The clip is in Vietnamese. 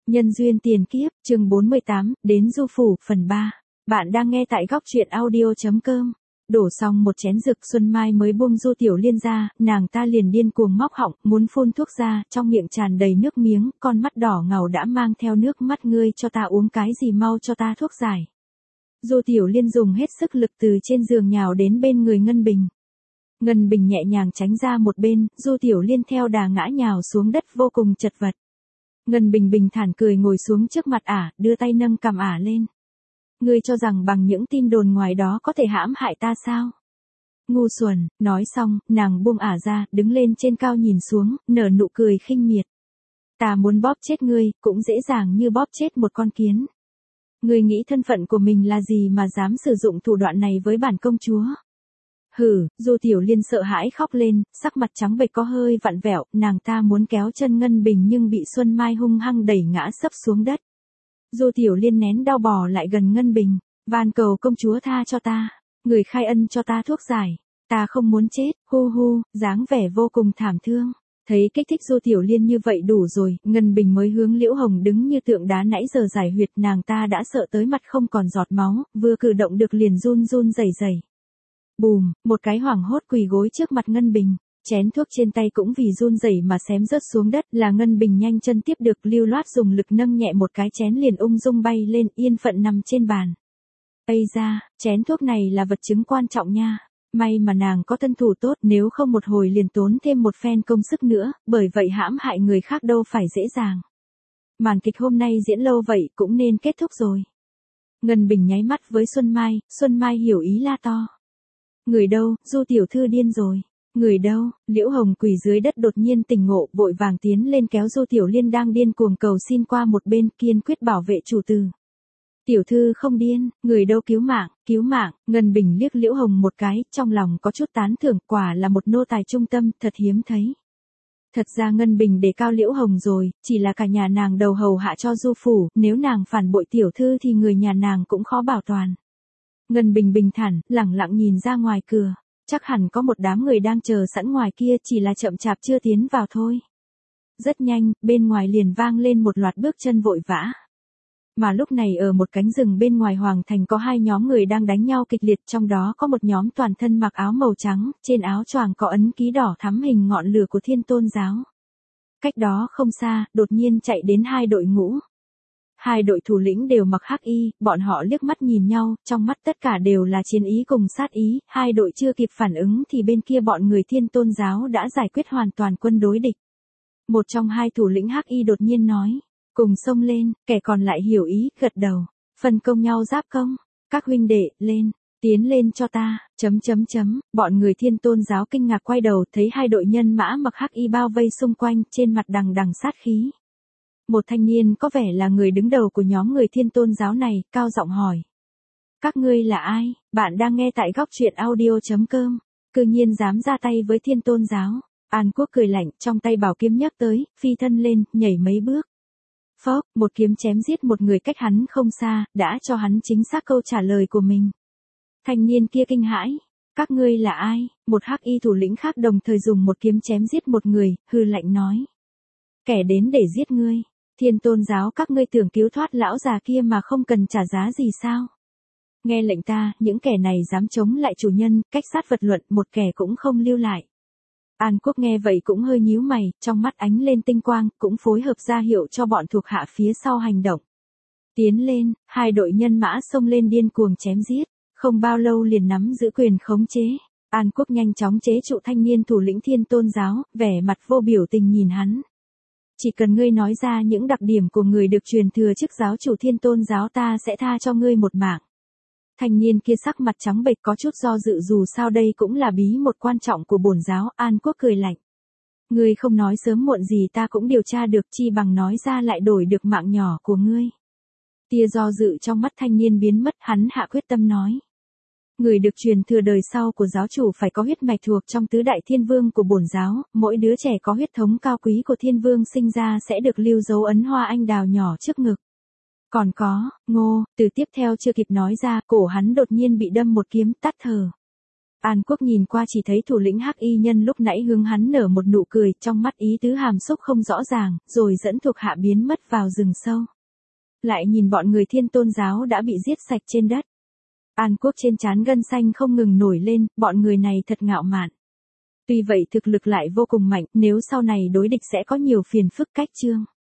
Nhân duyên tiền kiếp, chương 48, đến du phủ, phần 3. Bạn đang nghe tại góc truyện audio.com. Đổ xong một chén rực, Xuân Mai mới buông Du Tiểu Liên ra, nàng ta liền điên cuồng móc họng, muốn phun thuốc ra, trong miệng tràn đầy nước miếng, con mắt đỏ ngầu đã mang theo nước mắt. Ngươi cho ta uống cái gì, mau cho ta thuốc giải. Du Tiểu Liên dùng hết sức lực từ trên giường nhào đến bên người Ngân Bình. Ngân Bình nhẹ nhàng tránh ra một bên, Du Tiểu Liên theo đà ngã nhào xuống đất vô cùng chật vật. Ngân Bình bình thản cười ngồi xuống trước mặt ả, đưa tay nâng cằm ả lên. Ngươi cho rằng bằng những tin đồn ngoài đó có thể hãm hại ta sao? Ngu xuẩn, nói xong, nàng buông ả ra, đứng lên trên cao nhìn xuống, nở nụ cười khinh miệt. Ta muốn bóp chết ngươi, cũng dễ dàng như bóp chết một con kiến. Ngươi nghĩ thân phận của mình là gì mà dám sử dụng thủ đoạn này với bản công chúa? Hừ, Du Tiểu Liên sợ hãi khóc lên, sắc mặt trắng bệch có hơi vặn vẹo, nàng ta muốn kéo chân Ngân Bình nhưng bị Xuân Mai hung hăng đẩy ngã sấp xuống đất. Du Tiểu Liên nén đau bò lại gần Ngân Bình, van cầu công chúa tha cho ta, người khai ân cho ta thuốc giải, ta không muốn chết, hu hu, dáng vẻ vô cùng thảm thương. Thấy kích thích Du Tiểu Liên như vậy đủ rồi, Ngân Bình mới hướng Liễu Hồng đứng như tượng đá nãy giờ giải huyệt, nàng ta đã sợ tới mặt không còn giọt máu, vừa cử động được liền run run rẩy rẩy. Bùm, một cái hoảng hốt quỳ gối trước mặt Ngân Bình, chén thuốc trên tay cũng vì run rẩy mà xém rớt xuống đất, là Ngân Bình nhanh chân tiếp được, lưu loát dùng lực nâng nhẹ một cái chén liền ung dung bay lên, yên phận nằm trên bàn. Ây da, chén thuốc này là vật chứng quan trọng nha. May mà nàng có thân thủ tốt, nếu không một hồi liền tốn thêm một phen công sức nữa, bởi vậy hãm hại người khác đâu phải dễ dàng. Màn kịch hôm nay diễn lâu vậy cũng nên kết thúc rồi. Ngân Bình nháy mắt với Xuân Mai hiểu ý la to. Người đâu, Du tiểu thư điên rồi. Người đâu? Liễu Hồng quỳ dưới đất đột nhiên tỉnh ngộ, vội vàng tiến lên kéo Du Tiểu Liên đang điên cuồng cầu xin qua một bên, kiên quyết bảo vệ chủ tử. Tiểu thư không điên, người đâu, cứu mạng. Ngân Bình liếc Liễu Hồng một cái, trong lòng có chút tán thưởng, quả là một nô tài trung tâm, thật hiếm thấy. Thật ra Ngân Bình đề cao Liễu Hồng rồi, chỉ là cả nhà nàng đầu hầu hạ cho Du phủ, nếu nàng phản bội tiểu thư thì người nhà nàng cũng khó bảo toàn. Ngân Bình bình thản, lẳng lặng nhìn ra ngoài cửa, chắc hẳn có một đám người đang chờ sẵn ngoài kia, chỉ là chậm chạp chưa tiến vào thôi. Rất nhanh, bên ngoài liền vang lên một loạt bước chân vội vã. Mà lúc này ở một cánh rừng bên ngoài hoàng thành có hai nhóm người đang đánh nhau kịch liệt, trong đó có một nhóm toàn thân mặc áo màu trắng, trên áo choàng có ấn ký đỏ thắm hình ngọn lửa của Thiên Tôn giáo. Cách đó không xa, đột nhiên chạy đến hai đội ngũ. Hai đội thủ lĩnh đều mặc hắc y, bọn họ liếc mắt nhìn nhau, trong mắt tất cả đều là chiến ý cùng sát ý, hai đội chưa kịp phản ứng thì bên kia bọn người Thiên Tôn giáo đã giải quyết hoàn toàn quân đối địch. Một trong hai thủ lĩnh hắc y đột nhiên nói, cùng xông lên, kẻ còn lại hiểu ý, gật đầu, phân công nhau giáp công, các huynh đệ, lên, tiến lên cho ta, bọn người Thiên Tôn giáo kinh ngạc quay đầu, thấy hai đội nhân mã mặc hắc y bao vây xung quanh, trên mặt đằng đằng sát khí. Một thanh niên có vẻ là người đứng đầu của nhóm người Thiên Tôn giáo này, cao giọng hỏi. Các ngươi là ai? Bạn đang nghe tại góc truyện audio.com. Cư nhiên dám ra tay với Thiên Tôn giáo. An Quốc cười lạnh, trong tay bảo kiếm nhấc tới, phi thân lên, nhảy mấy bước. Phốc, một kiếm chém giết một người cách hắn không xa, đã cho hắn chính xác câu trả lời của mình. Thanh niên kia kinh hãi. Các ngươi là ai? Một hắc y thủ lĩnh khác đồng thời dùng một kiếm chém giết một người, hừ lạnh nói. Kẻ đến để giết ngươi. Thiên Tôn giáo các ngươi tưởng cứu thoát lão già kia mà không cần trả giá gì sao? Nghe lệnh ta, những kẻ này dám chống lại chủ nhân, cách sát vật luận, một kẻ cũng không lưu lại. An Quốc nghe vậy cũng hơi nhíu mày, trong mắt ánh lên tinh quang, cũng phối hợp ra hiệu cho bọn thuộc hạ phía sau hành động. Tiến lên, hai đội nhân mã xông lên điên cuồng chém giết, không bao lâu liền nắm giữ quyền khống chế. An Quốc nhanh chóng chế trụ thanh niên thủ lĩnh Thiên Tôn giáo, vẻ mặt vô biểu tình nhìn hắn. Chỉ cần ngươi nói ra những đặc điểm của người được truyền thừa chức giáo chủ Thiên Tôn giáo, ta sẽ tha cho ngươi một mạng. Thanh niên kia sắc mặt trắng bệch có chút do dự, dù sao đây cũng là bí mật quan trọng của bổn giáo. An Quốc cười lạnh. Ngươi không nói sớm muộn gì ta cũng điều tra được, chi bằng nói ra lại đổi được mạng nhỏ của ngươi. Tia do dự trong mắt thanh niên biến mất, hắn hạ quyết tâm nói. Người được truyền thừa đời sau của giáo chủ phải có huyết mạch thuộc trong tứ đại thiên vương của bổn giáo, mỗi đứa trẻ có huyết thống cao quý của thiên vương sinh ra sẽ được lưu dấu ấn hoa anh đào nhỏ trước ngực. Còn có, Ngô, từ tiếp theo chưa kịp nói ra, cổ hắn đột nhiên bị đâm một kiếm, tắt thở. An Quốc nhìn qua chỉ thấy thủ lĩnh Hắc Y nhân lúc nãy hướng hắn nở một nụ cười, trong mắt ý tứ hàm xúc không rõ ràng, rồi dẫn thuộc hạ biến mất vào rừng sâu. Lại nhìn bọn người Thiên Tôn giáo đã bị giết sạch trên đất. An Quốc trên trán gân xanh không ngừng nổi lên, bọn người này thật ngạo mạn. Tuy vậy thực lực lại vô cùng mạnh, nếu sau này đối địch sẽ có nhiều phiền phức cách chương.